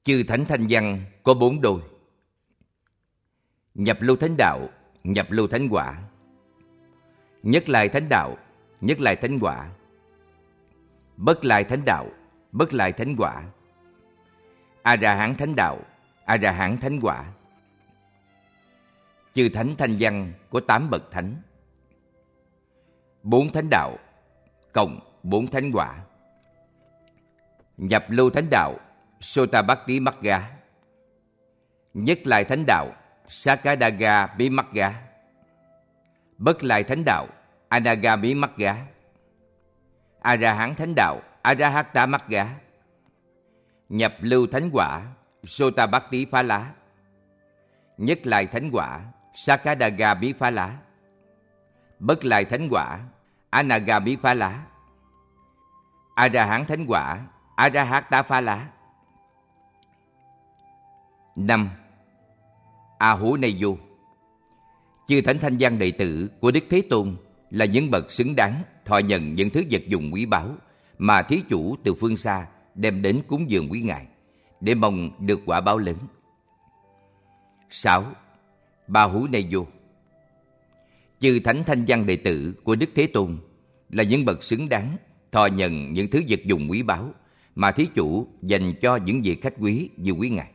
Chư thánh thanh văn có 4 đôi: nhập lưu thánh đạo, nhập lưu thánh quả, nhất lai thánh đạo, nhất lai thánh quả, bất lai thánh đạo, bất lai thánh quả, a ra hán thánh đạo, a ra hán thánh quả. Chư thánh thanh văn có 8 bậc thánh: 4 thánh đạo cộng 4 thánh quả. Nhập lưu thánh đạo Sotabhakti Magga, nhất lai thánh đạo Sakadaga Bhimagga, bất lai thánh đạo Anagami Magga, a ra hán thánh đạo Arahata Magga. Nhập lưu thánh quả Sotabhakti Phala, nhất lai thánh quả Sakadaga Bhiphala, bất lai thánh quả Anagami Phala, a ra hán thánh quả Arahata Phala. 5. A Hố Nay Vô. Chư thánh thanh văn đệ tử của Đức Thế Tôn là những bậc xứng đáng thọ nhận những thứ vật dụng quý báu mà thí chủ từ phương xa đem đến cúng dường quý ngài, để mong được quả báo lớn. 6. Ba Hú Nay Vô. Chư thánh thanh văn đệ tử của Đức Thế Tôn là những bậc xứng đáng thọ nhận những thứ vật dụng quý báu mà thí chủ dành cho những vị khách quý như quý ngài.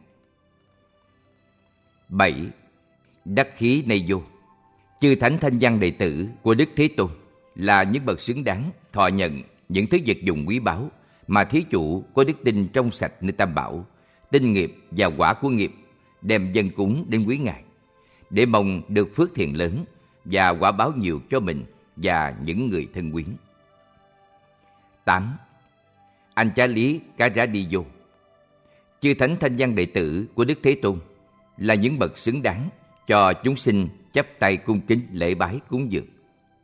7. Đắc Khí Nay Vô. Chư thánh thanh văn đệ tử của Đức Thế Tôn là những bậc xứng đáng thọ nhận những thứ vật dụng quý báu mà thí chủ có đức tin trong sạch nơi Tam Bảo, tinh nghiệp và quả của nghiệp đem dâng cúng đến quý ngài, để mong được phước thiện lớn và quả báo nhiều cho mình và những người thân quyến. 8. Anh Chá Lý Cá Rá Đi Vô. Chư thánh thanh văn đệ tử của Đức Thế Tôn là những bậc xứng đáng cho chúng sinh chắp tay cung kính lễ bái cúng dường.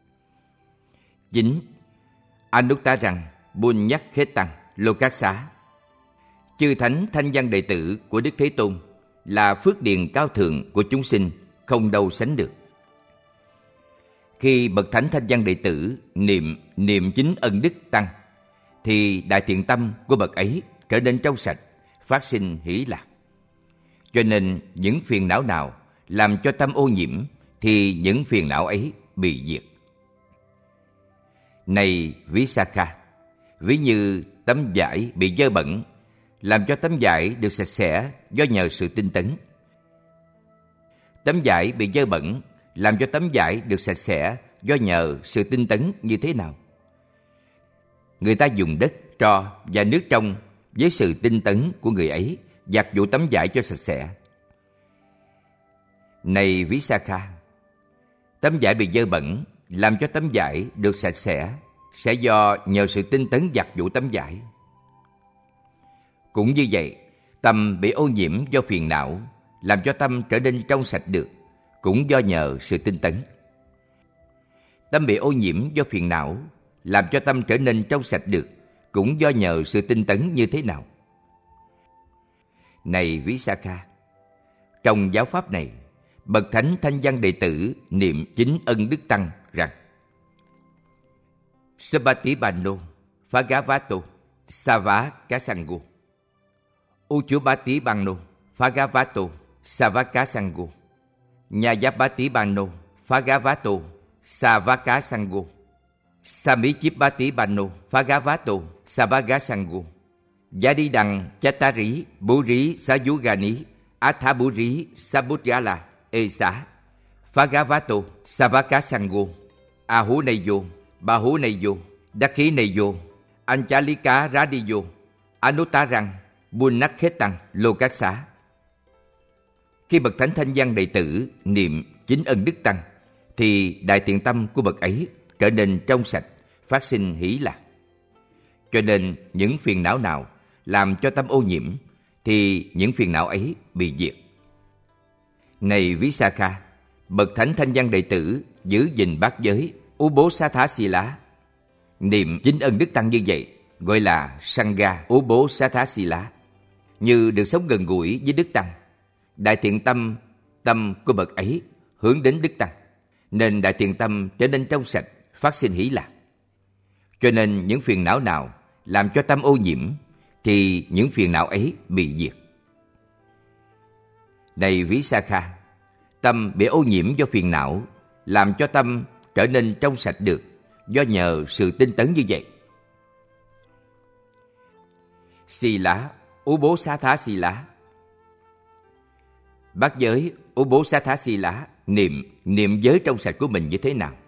9. Anuttaraṃ Buññakkhetaṃ Lokassa. Chư thánh thanh văn đệ tử của Đức Thế Tôn là phước điền cao thượng của chúng sinh không đâu sánh được. Khi bậc thánh thanh văn đệ tử niệm chính ân đức tăng, thì đại thiện tâm của bậc ấy trở nên trong sạch, phát sinh hỷ lạc. Cho nên những phiền não nào làm cho tâm ô nhiễm thì những phiền não ấy bị diệt. Này Visakha, ví như tấm vải bị dơ bẩn, làm cho tấm vải được sạch sẽ do nhờ sự tinh tấn. Tấm vải bị dơ bẩn làm cho tấm vải được sạch sẽ do nhờ sự tinh tấn như thế nào? Người ta dùng đất, tro và nước trong với sự tinh tấn của người ấy giặt giũ tấm vải cho sạch sẽ. Này Visakha, tấm vải bị dơ bẩn làm cho tấm vải được sạch sẽ do nhờ sự tinh tấn giặt giũ tấm vải. Cũng như vậy, tâm bị ô nhiễm do phiền não làm cho tâm trở nên trong sạch được, cũng do nhờ sự tinh tấn. Tâm bị ô nhiễm do phiền não làm cho tâm trở nên trong sạch được, cũng do nhờ sự tinh tấn như thế nào? Này Visakha, trong giáo pháp này, bậc thánh thanh văn đệ tử niệm chính ân đức tăng rằng: Sabbatipanno Bhagavato Savakasango, Ujjubatipanno Bhagavato Savakasango, Nyayapatipanno Bhagavato Savakasango, Samichipatipanno Bhagavato Savakasango, Yadidang Chattari Buri Sayugani Athaburi Sabudgala Esa Bhagavato Savakasango, A Hố Nay Vô, Ba Hố Nay Vô, Đắc Khí Nay Vô, Anchalika Radiyo, Anuttaraṃ Buññakkhetaṃ Lokassa. Khi bậc thánh thanh văn đệ tử niệm chính ân đức tăng, thì đại thiện tâm của bậc ấy trở nên trong sạch, phát sinh hỷ lạc. Cho nên những phiền não nào làm cho tâm ô nhiễm thì những phiền não ấy bị diệt. Này Visakha, bậc thánh thanh văn đệ tử giữ gìn bát giới Ubosatthasila, niệm chính ân đức tăng như vậy gọi là Sangha Ubosatthasila, như được sống gần gũi với đức tăng. Đại thiện tâm của bậc ấy hướng đến đức tăng, nên đại thiện tâm trở nên trong sạch, phát sinh hỷ lạc. Cho nên những phiền não nào làm cho tâm ô nhiễm thì những phiền não ấy bị diệt. Này Visakha, tâm bị ô nhiễm do phiền não, làm cho tâm trở nên trong sạch được do nhờ sự tinh tấn như vậy. Sila Ubosatha Sila. Bát giới Ubosatha Sila niệm giới trong sạch của mình như thế nào?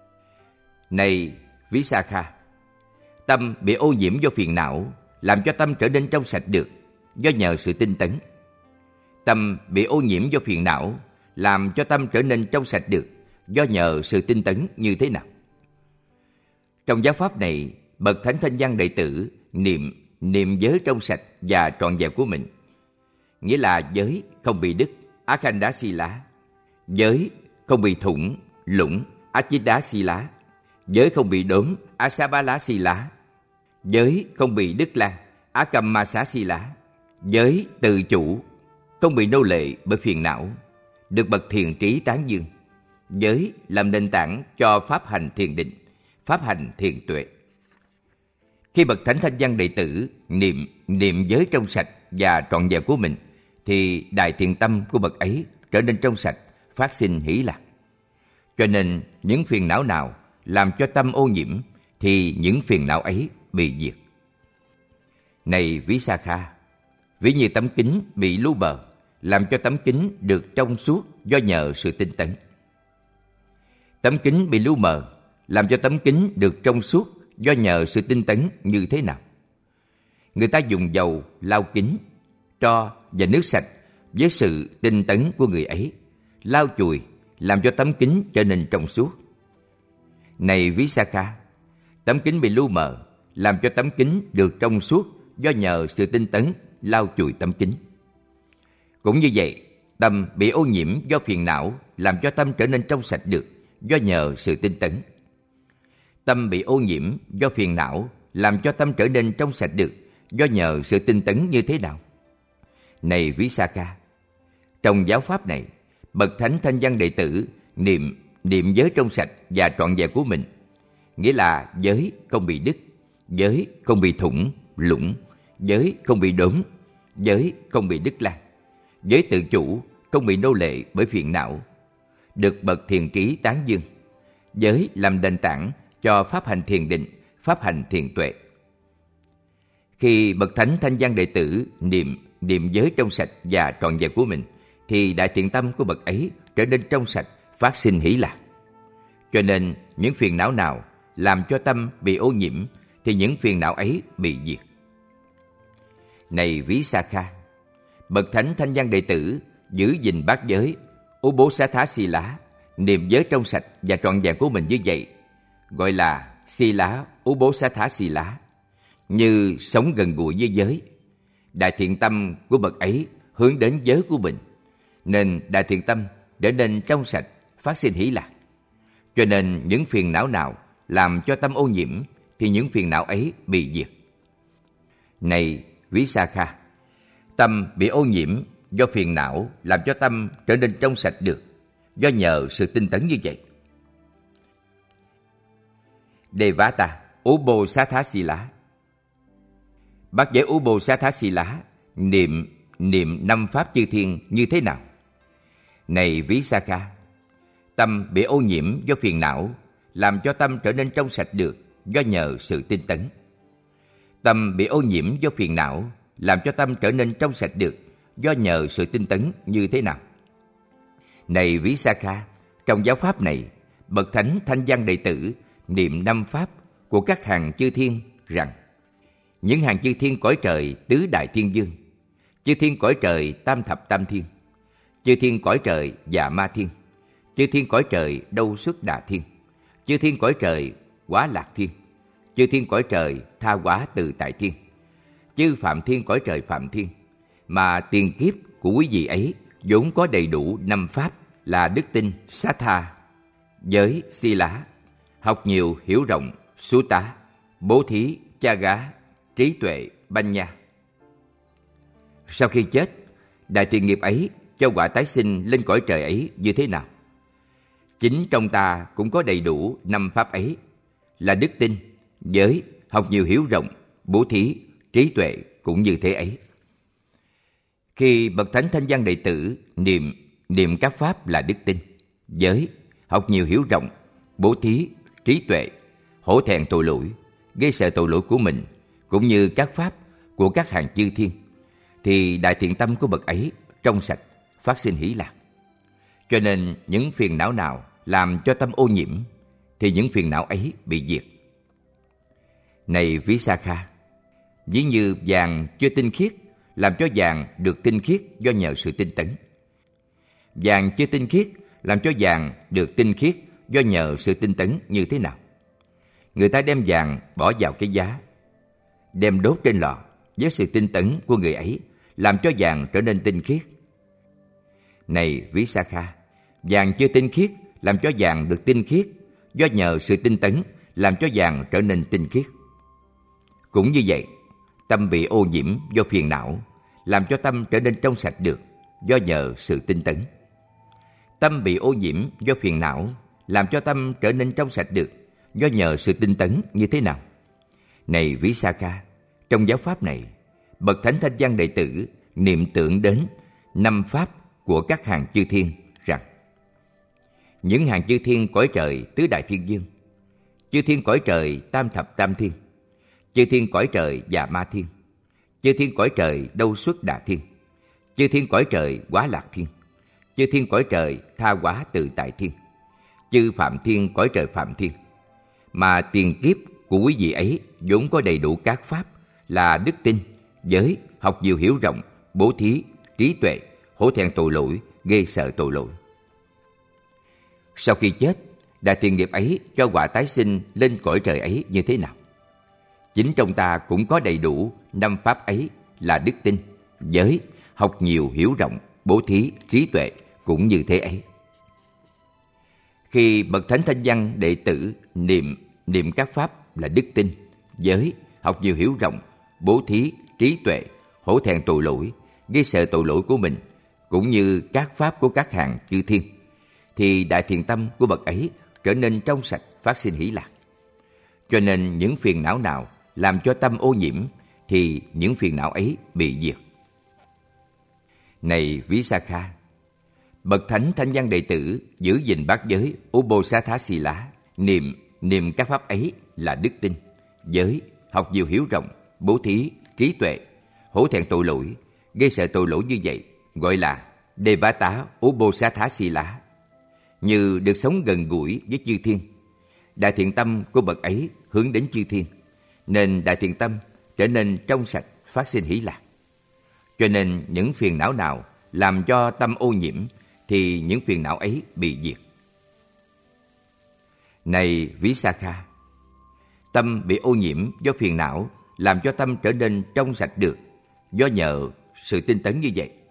Này Visakha, tâm bị ô nhiễm do phiền não, làm cho tâm trở nên trong sạch được do nhờ sự tinh tấn. Tâm bị ô nhiễm do phiền não, làm cho tâm trở nên trong sạch được do nhờ sự tinh tấn như thế nào? Trong giáo pháp này, bậc thánh thanh văn đệ tử niệm giới trong sạch và trọn vẹn của mình, nghĩa là giới không bị đứt, Akhanda Sila; giới không bị thủng, lũng, Achidda Sila; giới không bị đốm, Asabala Sila; giới không bị đứt lan, Akammasa Sila; giới tự chủ, không bị nô lệ bởi phiền não, được bậc thiền trí tán dương. Giới làm nền tảng cho pháp hành thiền định, pháp hành thiền tuệ. Khi bậc thánh thanh văn đệ tử niệm giới trong sạch và trọn vẹn của mình, thì đại thiện tâm của bậc ấy trở nên trong sạch, phát sinh hỷ lạc. Cho nên những phiền não nào làm cho tâm ô nhiễm, thì những phiền não ấy bị diệt. Này Visakha, ví như tấm kính bị lu mờ, làm cho tấm kính được trong suốt do nhờ sự tinh tấn. Tấm kính bị lu mờ, làm cho tấm kính được trong suốt do nhờ sự tinh tấn như thế nào? Người ta dùng dầu lau kính, tro và nước sạch với sự tinh tấn của người ấy, lau chùi, làm cho tấm kính trở nên trong suốt. Này Visakha, tấm kính bị lu mờ, làm cho tấm kính được trong suốt do nhờ sự tinh tấn, lau chùi tấm kính. Cũng như vậy, tâm bị ô nhiễm do phiền não, làm cho tâm trở nên trong sạch được do nhờ sự tinh tấn. Tâm bị ô nhiễm do phiền não, làm cho tâm trở nên trong sạch được do nhờ sự tinh tấn như thế nào? Này Visakha, trong giáo pháp này, bậc thánh thanh văn đệ tử niệm giới trong sạch và trọn vẹn của mình, nghĩa là giới không bị đứt, giới không bị thủng, lũng, giới không bị đốm, giới không bị đứt lan, giới tự chủ, không bị nô lệ bởi phiền não, được bậc thiền trí tán dương. Giới làm nền tảng cho pháp hành thiền định, pháp hành thiền tuệ. Khi bậc thánh thanh văn đệ tử niệm giới trong sạch và trọn vẹn của mình, thì đại thiện tâm của bậc ấy trở nên trong sạch, phát sinh hỷ lạc. Cho nên những phiền não nào làm cho tâm bị ô nhiễm, thì những phiền não ấy bị diệt. Này Visakha, bậc thánh thanh văn đệ tử giữ gìn bát giới Ubosatha Sila, niệm giới trong sạch và trọn vẹn của mình như vậy, gọi là Sila Ubosatha Sila, như sống gần gũi với giới. Đại thiện tâm của bậc ấy hướng đến giới của mình, nên đại thiện tâm trở nên trong sạch, phát sinh hỷ lạc. Cho nên những phiền não nào làm cho tâm ô nhiễm, thì những phiền não ấy bị diệt. Này Visakha, tâm bị ô nhiễm do phiền não, làm cho tâm trở nên trong sạch được do nhờ sự tinh tấn như vậy. Devata Ubosatha Sila. Bát giới Ubosatha Sila niệm năm pháp chư thiên như thế nào? Này Visakha, tâm bị ô nhiễm do phiền não, làm cho tâm trở nên trong sạch được do nhờ sự tinh tấn. Tâm bị ô nhiễm do phiền não, làm cho tâm trở nên trong sạch được do nhờ sự tinh tấn như thế nào? Này Visakha, trong giáo pháp này, bậc thánh thanh văn đệ tử niệm năm pháp của các hàng chư thiên rằng: những hàng chư thiên cõi trời tứ đại thiên dương, chư thiên cõi trời tam thập tam thiên, chư thiên cõi trời dạ ma thiên, chư thiên cõi trời đâu xuất đà thiên, chư thiên cõi trời quá lạc thiên, chư thiên cõi trời tha hóa tự tại thiên, chư phạm thiên cõi trời phạm thiên, mà tiền kiếp của quý vị ấy vốn có đầy đủ năm pháp là đức tin, Sattha, giới, Sila, học nhiều hiểu rộng, Sutta, bố thí, Chaga, trí tuệ, Banya. Sau khi chết, đại thiện nghiệp ấy cho quả tái sinh lên cõi trời ấy như thế nào? Chính trong ta cũng có đầy đủ năm pháp ấy là đức tin, giới, học nhiều hiểu rộng, bố thí, trí tuệ cũng như thế ấy. Khi bậc thánh thanh văn đệ tử niệm các pháp là đức tin, giới, học nhiều hiểu rộng, bố thí, trí tuệ, hổ thẹn tội lỗi, gây sợ tội lỗi của mình, cũng như các pháp của các hàng chư thiên, thì đại thiện tâm của bậc ấy trong sạch, phát sinh hỷ lạc. Cho nên những phiền não nào làm cho tâm ô nhiễm, thì những phiền não ấy bị diệt. Này Visakha, ví như vàng chưa tinh khiết, làm cho vàng được tinh khiết do nhờ sự tinh tấn. Vàng chưa tinh khiết, làm cho vàng được tinh khiết do nhờ sự tinh tấn như thế nào? Người ta đem vàng bỏ vào cái giá, đem đốt trên lò, với sự tinh tấn của người ấy, làm cho vàng trở nên tinh khiết. Này Visakha, vàng chưa tinh khiết, làm cho vàng được tinh khiết, do nhờ sự tinh tấn, làm cho vàng trở nên tinh khiết. Cũng như vậy, tâm bị ô nhiễm do phiền não, làm cho tâm trở nên trong sạch được, do nhờ sự tinh tấn. Tâm bị ô nhiễm do phiền não, làm cho tâm trở nên trong sạch được, do nhờ sự tinh tấn như thế nào? Này Visakha, trong giáo pháp này, bậc thánh thanh văn đệ tử niệm tưởng đến 5 pháp của các hàng chư thiên rằng: những hàng chư thiên cõi trời tứ đại thiên dương, chư thiên cõi trời tam thập tam thiên, chư thiên cõi trời Già Ma Thiên, chư thiên cõi trời Đâu Xuất Đà Thiên, chư thiên cõi trời Quá Lạc Thiên, chư thiên cõi trời Tha Hóa Tự Tại Thiên, chư phạm thiên cõi trời Phạm Thiên. Mà tiền kiếp của quý vị ấy vốn có đầy đủ các pháp là đức tin, giới, học nhiều hiểu rộng, bố thí, trí tuệ, hổ thẹn tội lỗi, ghê sợ tội lỗi. Sau khi chết, đại tiền nghiệp ấy cho quả tái sinh lên cõi trời ấy như thế nào? Chính trong ta cũng có đầy đủ 5 pháp ấy là đức tin, giới, học nhiều hiểu rộng, bố thí, trí tuệ, cũng như thế ấy. Khi bậc thánh thanh văn đệ tử niệm các pháp là đức tin, giới, học nhiều hiểu rộng, bố thí, trí tuệ, hổ thẹn tội lỗi, gây sợ tội lỗi của mình, cũng như các pháp của các hàng chư thiên, thì đại thiện tâm của bậc ấy trở nên trong sạch, phát sinh hỷ lạc. Cho nên những phiền não nào làm cho tâm ô nhiễm, thì những phiền não ấy bị diệt. Này Visakha, bậc thánh thanh văn đệ tử giữ gìn bát giới Uposatthasila, niệm các pháp ấy là đức tin, giới, học nhiều hiểu rộng, bố thí, trí tuệ, hổ thẹn tội lỗi, gây sợ tội lỗi như vậy, gọi là Devata Uposatthasila, như được sống gần gũi với chư thiên. Đại thiện tâm của bậc ấy hướng đến chư thiên, nên đại thiện tâm trở nên trong sạch, phát sinh hỷ lạc. Cho nên những phiền não nào làm cho tâm ô nhiễm, thì những phiền não ấy bị diệt. Này Visakha, tâm bị ô nhiễm do phiền não làm cho tâm trở nên trong sạch được, do nhờ sự tinh tấn như vậy.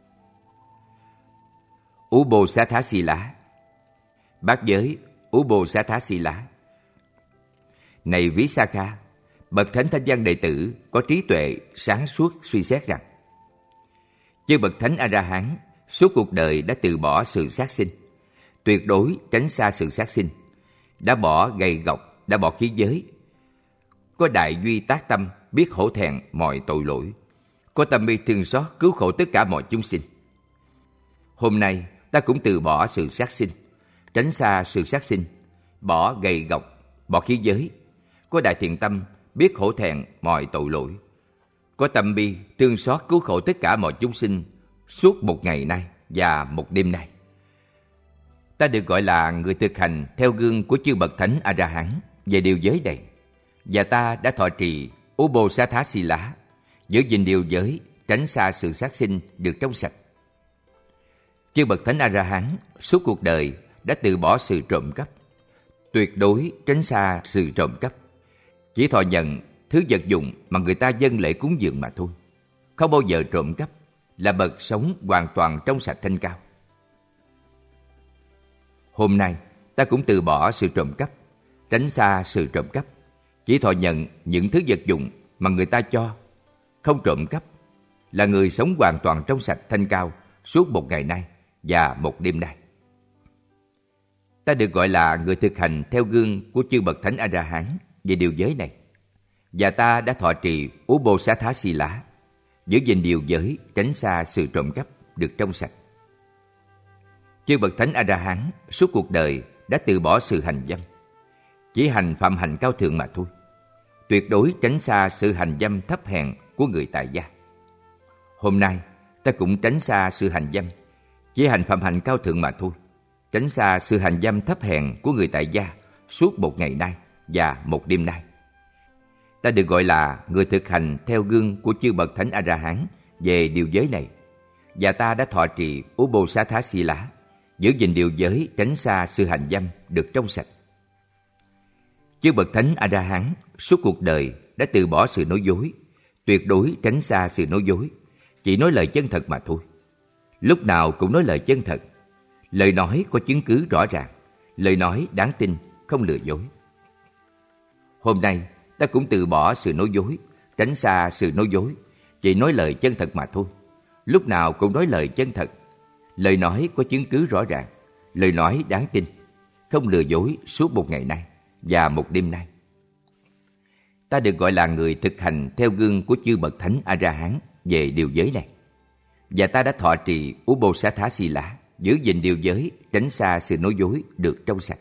Uposatthasila, bát giới Uposatthasila. Này Visakha, bậc thánh thanh văn đệ tử có trí tuệ sáng suốt suy xét rằng: chư bậc thánh A-la-hán suốt cuộc đời đã từ bỏ sự sát sinh, tuyệt đối tránh xa sự sát sinh, đã bỏ gầy gộc, đã bỏ khí giới, có đại duy tác tâm, biết hổ thẹn mọi tội lỗi, có tâm bi thương xót cứu khổ tất cả mọi chúng sinh. Hôm nay ta cũng từ bỏ sự sát sinh, tránh xa sự sát sinh, bỏ gầy gộc, bỏ khí giới, có đại thiện tâm, biết hổ thẹn mọi tội lỗi, có tâm bi thương xót cứu khổ tất cả mọi chúng sinh suốt một ngày nay và một đêm nay. Ta được gọi là người thực hành theo gương của chư bậc thánh A-la-hán về điều giới này, và ta đã thọ trì Uposatthasila, giữ gìn điều giới, tránh xa sự sát sinh được trong sạch. Chư bậc thánh A-la-hán suốt cuộc đời đã từ bỏ sự trộm cắp, tuyệt đối tránh xa sự trộm cắp, chỉ thọ nhận thứ vật dụng mà người ta dâng lễ cúng dường mà thôi, không bao giờ trộm cắp, là bậc sống hoàn toàn trong sạch thanh cao. Hôm nay ta cũng từ bỏ sự trộm cắp, tránh xa sự trộm cắp, chỉ thọ nhận những thứ vật dụng mà người ta cho, không trộm cắp, là người sống hoàn toàn trong sạch thanh cao suốt một ngày nay và một đêm nay. Ta được gọi là người thực hành theo gương của chư bậc thánh A-la-hán về điều giới này, và ta đã thọ trì Uposatthasila, giữ gìn điều giới, tránh xa sự trộm cắp, được trong sạch. Chư bậc thánh A-la-hán suốt cuộc đời đã từ bỏ sự hành dâm, chỉ hành phạm hạnh cao thượng mà thôi, tuyệt đối tránh xa sự hành dâm thấp hèn của người tại gia. Hôm nay ta cũng tránh xa sự hành dâm, chỉ hành phạm hạnh cao thượng mà thôi, tránh xa sự hành dâm thấp hèn của người tại gia suốt một ngày nay và một đêm nay. Ta được gọi là người thực hành theo gương của chư bậc thánh A-la-hán về điều giới này, và ta đã thọ trì Ubosatha Sila, giữ gìn điều giới, tránh xa sự hành dâm, được trong sạch. Chư bậc thánh A-la-hán suốt cuộc đời đã từ bỏ sự nói dối, tuyệt đối tránh xa sự nói dối, chỉ nói lời chân thật mà thôi. Lúc nào cũng nói lời chân thật, lời nói có chứng cứ rõ ràng, lời nói đáng tin, không lừa dối. Hôm nay ta cũng từ bỏ sự nói dối, tránh xa sự nói dối, chỉ nói lời chân thật mà thôi. Lúc nào cũng nói lời chân thật, lời nói có chứng cứ rõ ràng, lời nói đáng tin, không lừa dối suốt một ngày nay và một đêm nay. Ta được gọi là người thực hành theo gương của chư bậc thánh A-la-hán về điều giới này, và ta đã thọ trì Ubosatha Sila, giữ gìn điều giới, tránh xa sự nói dối, được trong sạch.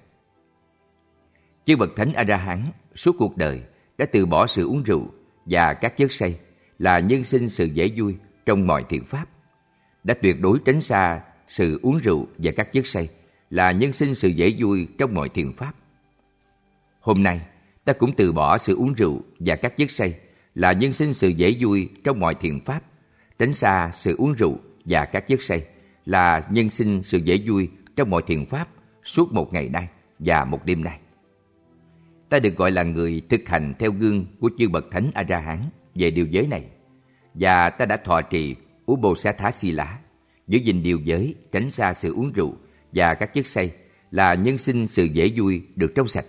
Chư bậc thánh A-la-hán suốt cuộc đời đã từ bỏ sự uống rượu và các chất say là nhân sinh sự dễ vui trong mọi thiện pháp, đã tuyệt đối tránh xa sự uống rượu và các chất say là nhân sinh sự dễ vui trong mọi thiện pháp. Hôm nay ta cũng từ bỏ sự uống rượu và các chất say là nhân sinh sự dễ vui trong mọi thiện pháp, tránh xa sự uống rượu và các chất say là nhân sinh sự dễ vui trong mọi thiện pháp suốt một ngày nay và một đêm nay. Ta được gọi là người thực hành theo gương của chư bậc thánh A-la-hán về điều giới này, và ta đã thọ trì Ubosatha Sila, giữ gìn điều giới, tránh xa sự uống rượu và các chất say là nhân sinh sự dễ vui, được trong sạch.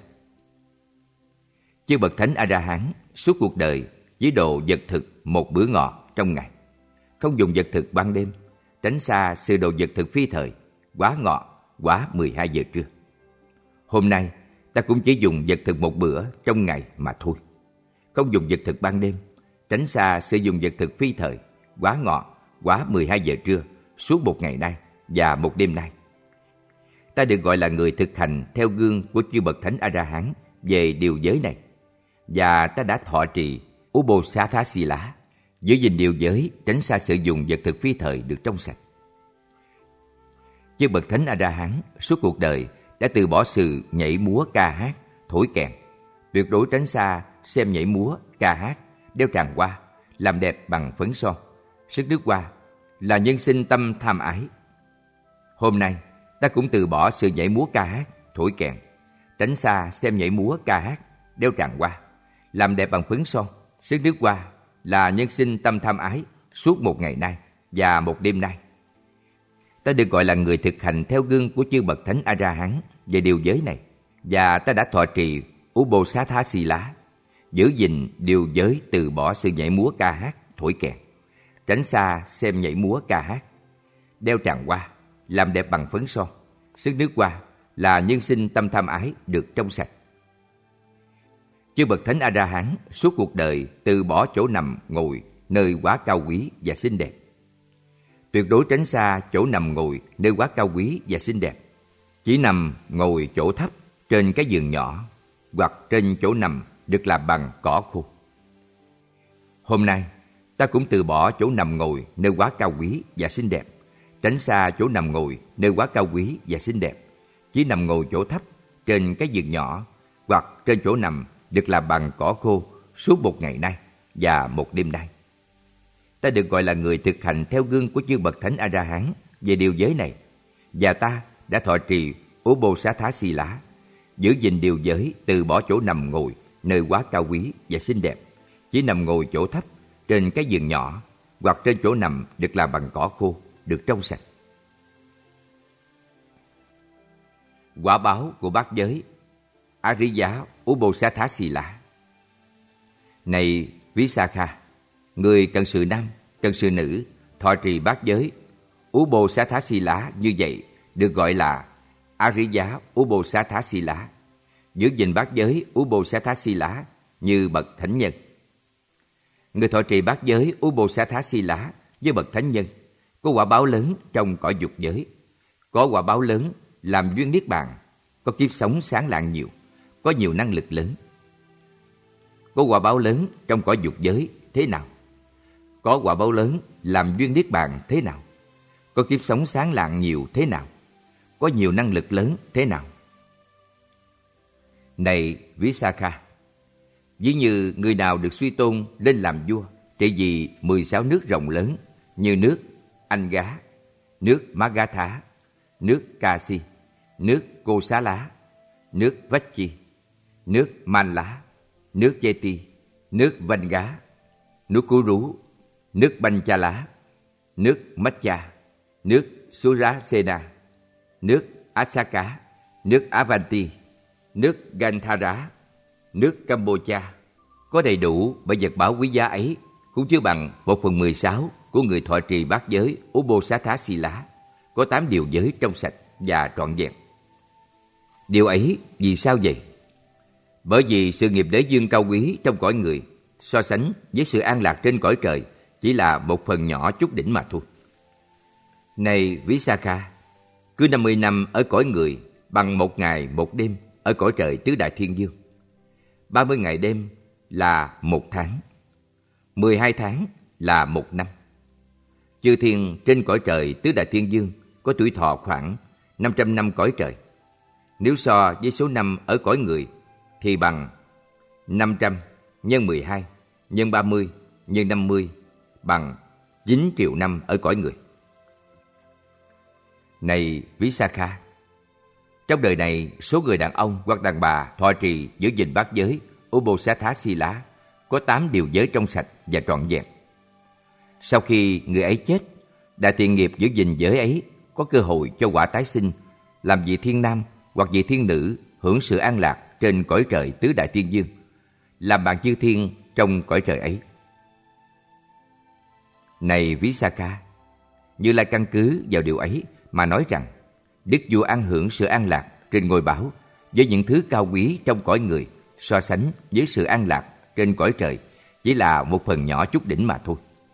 Chư bậc thánh A-la-hán suốt cuộc đời chỉ độ vật thực một bữa ngọ trong ngày, không dùng vật thực ban đêm, tránh xa sự độ vật thực phi thời, quá ngọ, quá 12 giờ trưa. Hôm nay ta cũng chỉ dùng vật thực một bữa trong ngày mà thôi, không dùng vật thực ban đêm, tránh xa sự dùng vật thực phi thời, quá ngọ, quá 12 giờ trưa suốt một ngày nay và một đêm nay. Ta được gọi là người thực hành theo gương của chư bậc thánh A-la-hán về điều giới này, và ta đã thọ trì Ubosatha Sila, giữ gìn điều giới, tránh xa sự dùng vật thực phi thời, được trong sạch. Chư bậc thánh A-la-hán suốt cuộc đời đã từ bỏ sự nhảy múa ca hát, thổi kèn, tuyệt đối tránh xa xem nhảy múa, ca hát, đeo tràng hoa, làm đẹp bằng phấn son, sức nước hoa là nhân sinh tâm tham ái. Hôm nay ta cũng từ bỏ sự nhảy múa ca hát, thổi kèn, tránh xa xem nhảy múa ca hát, đeo tràng hoa, làm đẹp bằng phấn son, sức nước hoa là nhân sinh tâm tham ái suốt một ngày nay và một đêm nay. Ta được gọi là người thực hành theo gương của chư bậc thánh A-la-hán về điều giới này, và ta đã thọ trì Ubosatha Sila, giữ gìn điều giới, từ bỏ sự nhảy múa ca hát, thổi kèn, tránh xa xem nhảy múa ca hát, đeo tràng hoa, làm đẹp bằng phấn son, sức nước hoa là nhân sinh tâm tham ái, được trong sạch. Chư bậc thánh A-la-hán suốt cuộc đời từ bỏ chỗ nằm ngồi nơi quá cao quý và xinh đẹp, tuyệt đối tránh xa chỗ nằm ngồi nơi quá cao quý và xinh đẹp, chỉ nằm ngồi chỗ thấp trên cái giường nhỏ, hoặc trên chỗ nằm được làm bằng cỏ khô. Hôm nay ta cũng từ bỏ chỗ nằm ngồi nơi quá cao quý và xinh đẹp, tránh xa chỗ nằm ngồi nơi quá cao quý và xinh đẹp, chỉ nằm ngồi chỗ thấp trên cái giường nhỏ, hoặc trên chỗ nằm được làm bằng cỏ khô suốt một ngày nay và một đêm nay. Ta được gọi là người thực hành theo gương của chư bậc thánh A-la-hán về điều giới này, và ta đã thọ trì Ubosatha Sila, giữ gìn điều giới, từ bỏ chỗ nằm ngồi nơi quá cao quý và xinh đẹp, chỉ nằm ngồi chỗ thấp trên cái giường nhỏ, hoặc trên chỗ nằm được làm bằng cỏ khô, được trong sạch. Quả báo của bát giới Ariya Ubosatha Sila. Này Visakha, người cận sự nam, cận sự nữ thọ trì bát giới Ubosatha Sila như vậy được gọi là Ariya Ubosatha Sila, giữ gìn bát giới Ubosatha Sila như bậc thánh nhân. người thọ trì bát giới Ubosatthasila với bậc thánh nhân có quả báo lớn trong cõi dục giới, có quả báo lớn làm duyên niết bàn, có kiếp sống sáng lạng nhiều, có nhiều năng lực lớn. Có quả báo lớn trong cõi dục giới thế nào? Có quả báo lớn làm duyên niết bàn thế nào? Có kiếp sống sáng lạng nhiều thế nào? Có nhiều năng lực lớn thế nào? Này Visakha, ví như người nào được suy tôn lên làm vua, trị vì 16 nước rộng lớn như nước Anh Gá, nước Magatha, nước Kasi, nước Kosala, nước Vachi, nước Manla, nước Cheti, nước Vangá, nước Kuru, nước Panchala, nước Macha, nước Surasena, nước Asaka, nước Avanti, nước Gandhara, nước Cambodia, có đầy đủ bởi vật bảo quý giá ấy cũng chưa bằng 1/16 của người thọ trì bát giới Ubosatthasila, có 8 điều giới trong sạch và trọn vẹn. Điều ấy vì sao vậy? Bởi vì sự nghiệp đế dương cao quý trong cõi người so sánh với sự an lạc trên cõi trời chỉ là một phần nhỏ chút đỉnh mà thôi. Này Visakha, cứ 50 năm ở cõi người bằng 1 ngày 1 đêm ở cõi trời tứ đại thiên dương. 30 ngày đêm là 1 tháng, 12 tháng là 1 năm. Chư thiên trên cõi trời tứ đại thiên dương có tuổi thọ khoảng 500 năm cõi trời. Nếu so với số năm ở cõi người thì bằng 500 nhân 12 nhân 30 nhân 50 bằng 9 triệu năm ở cõi người. Này Visakha, trong đời này số người đàn ông hoặc đàn bà thọ trì giữ gìn bát giới Ubosatthasila có 8 điều giới trong sạch và trọn vẹn. Sau khi người ấy chết, đại thiện nghiệp giữ gìn giới ấy có cơ hội cho quả tái sinh, làm vị thiên nam hoặc vị thiên nữ hưởng sự an lạc trên cõi trời tứ đại thiên dương, làm bạn chư thiên trong cõi trời ấy. Này Visakha, Như Lai căn cứ vào điều ấy mà nói rằng đức vua an hưởng sự an lạc trên ngôi bảo với những thứ cao quý trong cõi người so sánh với sự an lạc trên cõi trời chỉ là một phần nhỏ chút đỉnh mà thôi.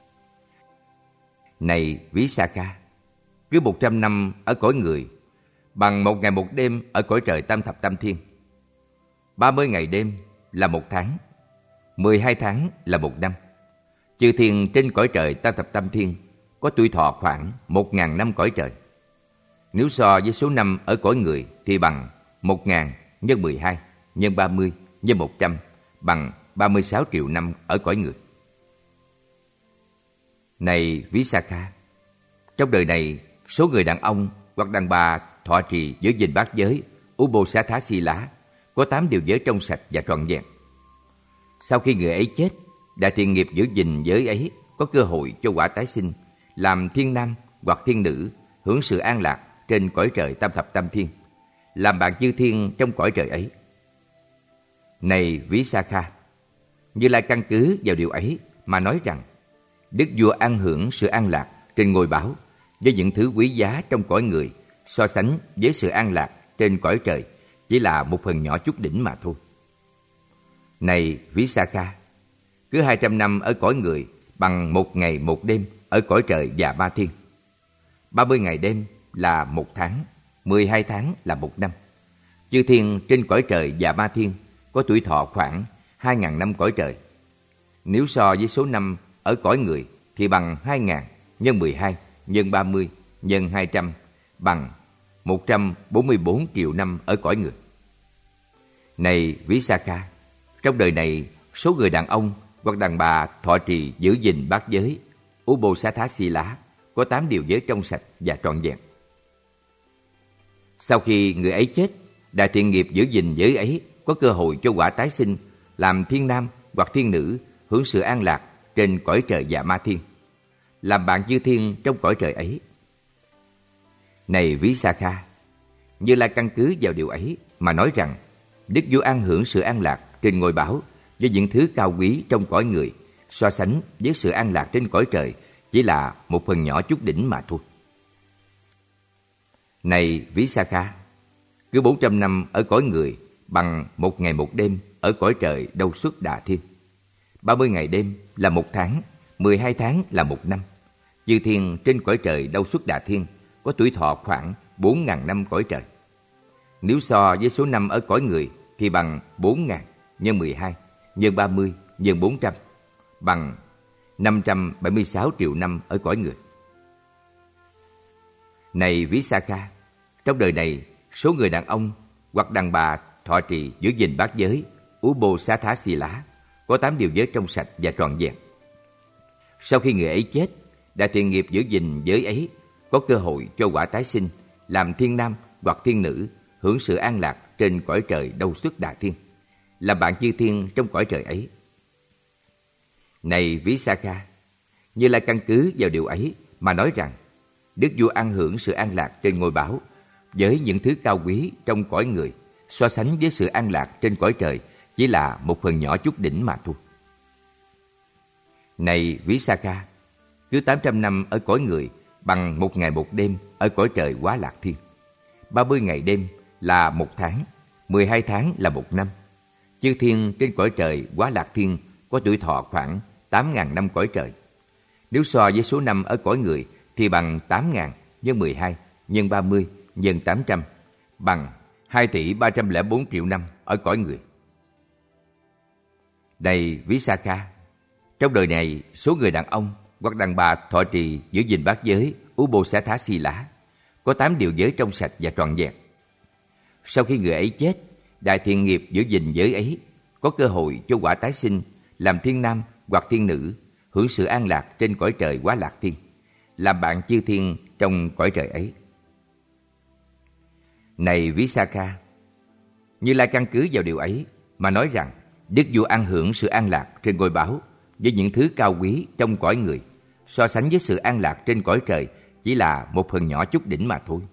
Này Visakha, cứ 100 năm ở cõi người bằng 1 ngày 1 đêm ở cõi trời tam thập tam thiên. 30 ngày đêm là 1 tháng, 12 tháng là 1 năm. Chư thiên trên cõi trời tam thập tam thiên có tuổi thọ khoảng 1.000 năm cõi trời. Nếu so với số năm ở cõi người thì bằng 1.000 nhân 12 nhân 30 nhân 100 bằng 36 triệu năm ở cõi người. Này Visakha, trong đời này số người đàn ông hoặc đàn bà thọ trì giữ gìn bát giới Ubosatthasila có 8 điều giới trong sạch và trọn vẹn. Sau khi người ấy chết, đại thiện nghiệp giữ gìn giới ấy có cơ hội cho quả tái sinh, làm thiên nam hoặc thiên nữ hưởng sự an lạc trên cõi trời tam thập tam thiên, làm bạn chư thiên trong cõi trời ấy. Này Visakha, Như Lai căn cứ vào điều ấy mà nói rằng đức vua an hưởng sự an lạc trên ngôi bảo với những thứ quý giá trong cõi người so sánh với sự an lạc trên cõi trời chỉ là một phần nhỏ chút đỉnh mà thôi. Này Visakha, cứ 200 năm ở cõi người bằng 1 ngày 1 đêm ở cõi trời và ba thiên. 30 ngày đêm là 1 tháng, 12 tháng là 1 năm. Chư thiên trên cõi trời và ba thiên có tuổi thọ khoảng 2.000 năm cõi trời. Nếu so với số năm ở cõi người thì bằng 2.000 nhân 12 nhân 30 nhân 200 bằng 144 triệu năm ở cõi người. Này Visakha, trong đời này số người đàn ông hoặc đàn bà thọ trì giữ gìn bát giới Ubosatthasila có 8 điều giới trong sạch và trọn vẹn. Sau khi người ấy chết, đại thiện nghiệp giữ gìn giới ấy có cơ hội cho quả tái sinh, làm thiên nam hoặc thiên nữ hưởng sự an lạc trên cõi trời và ma thiên, làm bạn chư thiên trong cõi trời ấy. Này Visakha, Như Lai căn cứ vào điều ấy mà nói rằng đức vua an hưởng sự an lạc trên ngôi bảo với những thứ cao quý trong cõi người so sánh với sự an lạc trên cõi trời chỉ là một phần nhỏ chút đỉnh mà thôi. Này Visakha, cứ 400 năm ở cõi người bằng 1 ngày 1 đêm ở cõi trời Đâu Xuất Đà Thiên. 30 ngày đêm là 1 tháng, 12 tháng là 1 năm. Chư thiên trên cõi trời Đâu Xuất Đà Thiên có tuổi thọ khoảng 4.000 năm cõi trời. Nếu so với số năm ở cõi người thì bằng 4.000 nhân 12 nhân 30 nhân 400 bằng 576 triệu năm ở cõi người. Này Visakha, trong đời này, số người đàn ông hoặc đàn bà thọ trì giữ gìn bát giới Ubosatthasila có 8 điều giới trong sạch và trọn vẹn. Sau khi người ấy chết, đại thiện nghiệp giữ gìn giới ấy có cơ hội cho quả tái sinh, làm thiên nam hoặc thiên nữ, hưởng sự an lạc trên cõi trời Đâu Xuất Đà Thiên, làm bạn chư thiên trong cõi trời ấy. Này Visakha, Như Lai căn cứ vào điều ấy mà nói rằng đức vua an hưởng sự an lạc trên ngôi bảo với những thứ cao quý trong cõi người, so sánh với sự an lạc trên cõi trời chỉ là một phần nhỏ chút đỉnh mà thôi. Này Visakha, cứ 800 năm ở cõi người bằng 1 ngày 1 đêm ở cõi trời Quá Lạc Thiên. 30 ngày đêm là 1 tháng, 12 tháng là 1 năm. Chư thiên trên cõi trời Quá Lạc Thiên có tuổi thọ khoảng 8.000 năm cõi trời. Nếu so với số năm ở cõi người thì bằng 8.000 nhân 12 nhân 30 nhân 800 bằng 2 tỷ 304 triệu năm ở cõi người. Này Visakha, trong đời này, số người đàn ông hoặc đàn bà thọ trì giữ gìn bát giới Ubosatthasila có 8 điều giới trong sạch và trọn vẹn. Sau khi người ấy chết, đại thiện nghiệp giữ gìn giới ấy có cơ hội cho quả tái sinh, làm thiên nam hoặc thiên nữ, hưởng sự an lạc trên cõi trời Quá Lạc Thiên, làm bạn chư thiên trong cõi trời ấy. Này Visakha, Như Lai căn cứ vào điều ấy mà nói rằng đức vua an hưởng sự an lạc trên ngôi bảo với những thứ cao quý trong cõi người, so sánh với sự an lạc trên cõi trời chỉ là một phần nhỏ chút đỉnh mà thôi.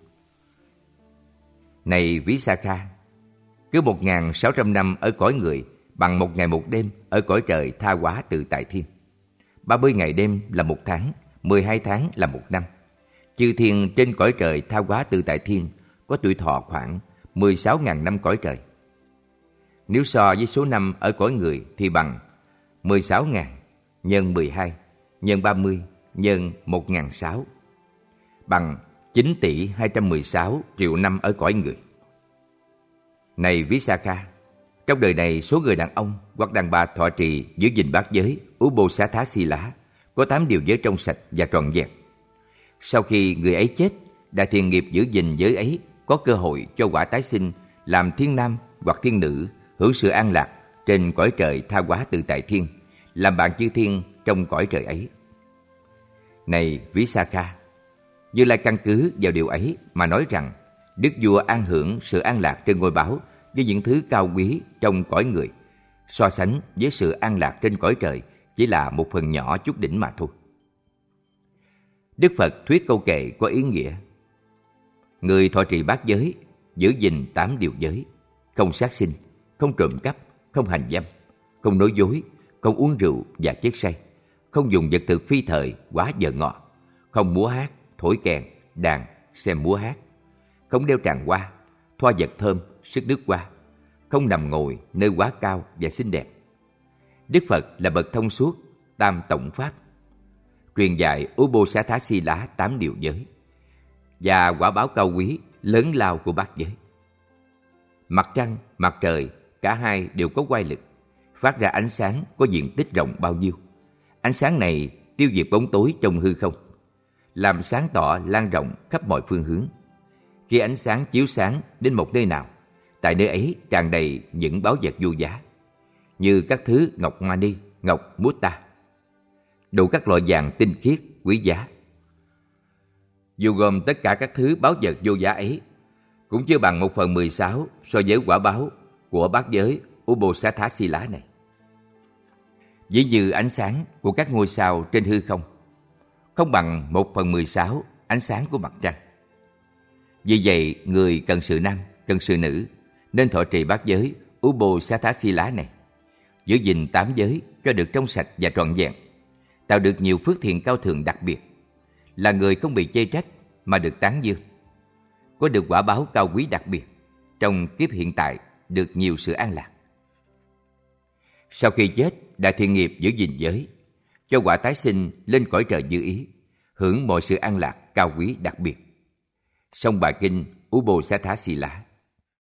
Này Visakha, cứ 1.600 năm ở cõi người bằng 1 ngày 1 đêm ở cõi trời Tha Hóa Tự Tại Thiên. 30 ngày đêm là 1 tháng, 12 tháng là 1 năm. Chư thiên trên cõi trời Tha Hóa Tự Tại Thiên có tuổi thọ khoảng 16.000 năm cõi trời. Nếu so với số năm ở cõi người thì bằng 16.000 nhân 12 nhân 30 nhân 1.600 bằng 9 tỷ 216 triệu năm ở cõi người. Này Visakha, trong đời này số người đàn ông hoặc đàn bà thọ trì giữ gìn bát giới Ubosatthasila có 8 điều giới trong sạch và trọn vẹn. Sau khi người ấy chết, đại thiện nghiệp giữ gìn giới ấy có cơ hội cho quả tái sinh, làm thiên nam hoặc thiên nữ, hưởng sự an lạc trên cõi trời Tha Hóa Tự Tại Thiên, làm bạn chư thiên trong cõi trời ấy. Này Visakha, Như Lai căn cứ vào điều ấy mà nói rằng đức vua an hưởng sự an lạc trên ngôi bảo với những thứ cao quý trong cõi người, so sánh với sự an lạc trên cõi trời chỉ là một phần nhỏ chút đỉnh mà thôi. Đức Phật thuyết câu kệ có ý nghĩa: người thọ trì bát giới, giữ gìn 8 điều giới, không sát sinh, không trộm cắp, không hành dâm, không nói dối, không uống rượu và chất say, không dùng vật thực phi thời quá giờ ngọ, không múa hát, thổi kèn, đàn, xem múa hát, không đeo tràng hoa, thoa vật thơm, sức nước hoa, không nằm ngồi nơi quá cao và xinh đẹp. Đức Phật là bậc thông suốt, tam tổng pháp, truyền dạy Ubosatthasila 8 điều giới và quả báo cao quý lớn lao của bát giới. Mặt trăng, mặt trời, cả hai đều có quay lực, phát ra ánh sáng có diện tích rộng bao nhiêu. Ánh sáng này tiêu diệt bóng tối trong hư không, làm sáng tỏ lan rộng khắp mọi phương hướng. Khi ánh sáng chiếu sáng đến một nơi nào, tại nơi ấy tràn đầy những báu vật vô giá, như các thứ ngọc mani, ngọc mutta, đủ các loại vàng tinh khiết, quý giá. Dù gồm tất cả các thứ báu vật vô giá ấy, cũng chưa bằng 1/16 so với quả báo của bát giới Ubosatthasila này. Ví như ánh sáng của các ngôi sao trên hư không, không bằng 1/16 ánh sáng của mặt trăng. Vì vậy, người cần sự nam, cần sự nữ, nên thọ trì bát giới Ubosatthasila này, giữ gìn 8 giới cho được trong sạch và trọn vẹn, tạo được nhiều phước thiện cao thượng đặc biệt, là người không bị chê trách mà được tán dương, có được quả báo cao quý đặc biệt, trong kiếp hiện tại được nhiều sự an lạc. sau khi chết đã thiện nghiệp giữ gìn giới, cho quả tái sinh lên cõi trời như ý, hưởng mọi sự an lạc cao quý đặc biệt. Song bài kinh Ubosatthasila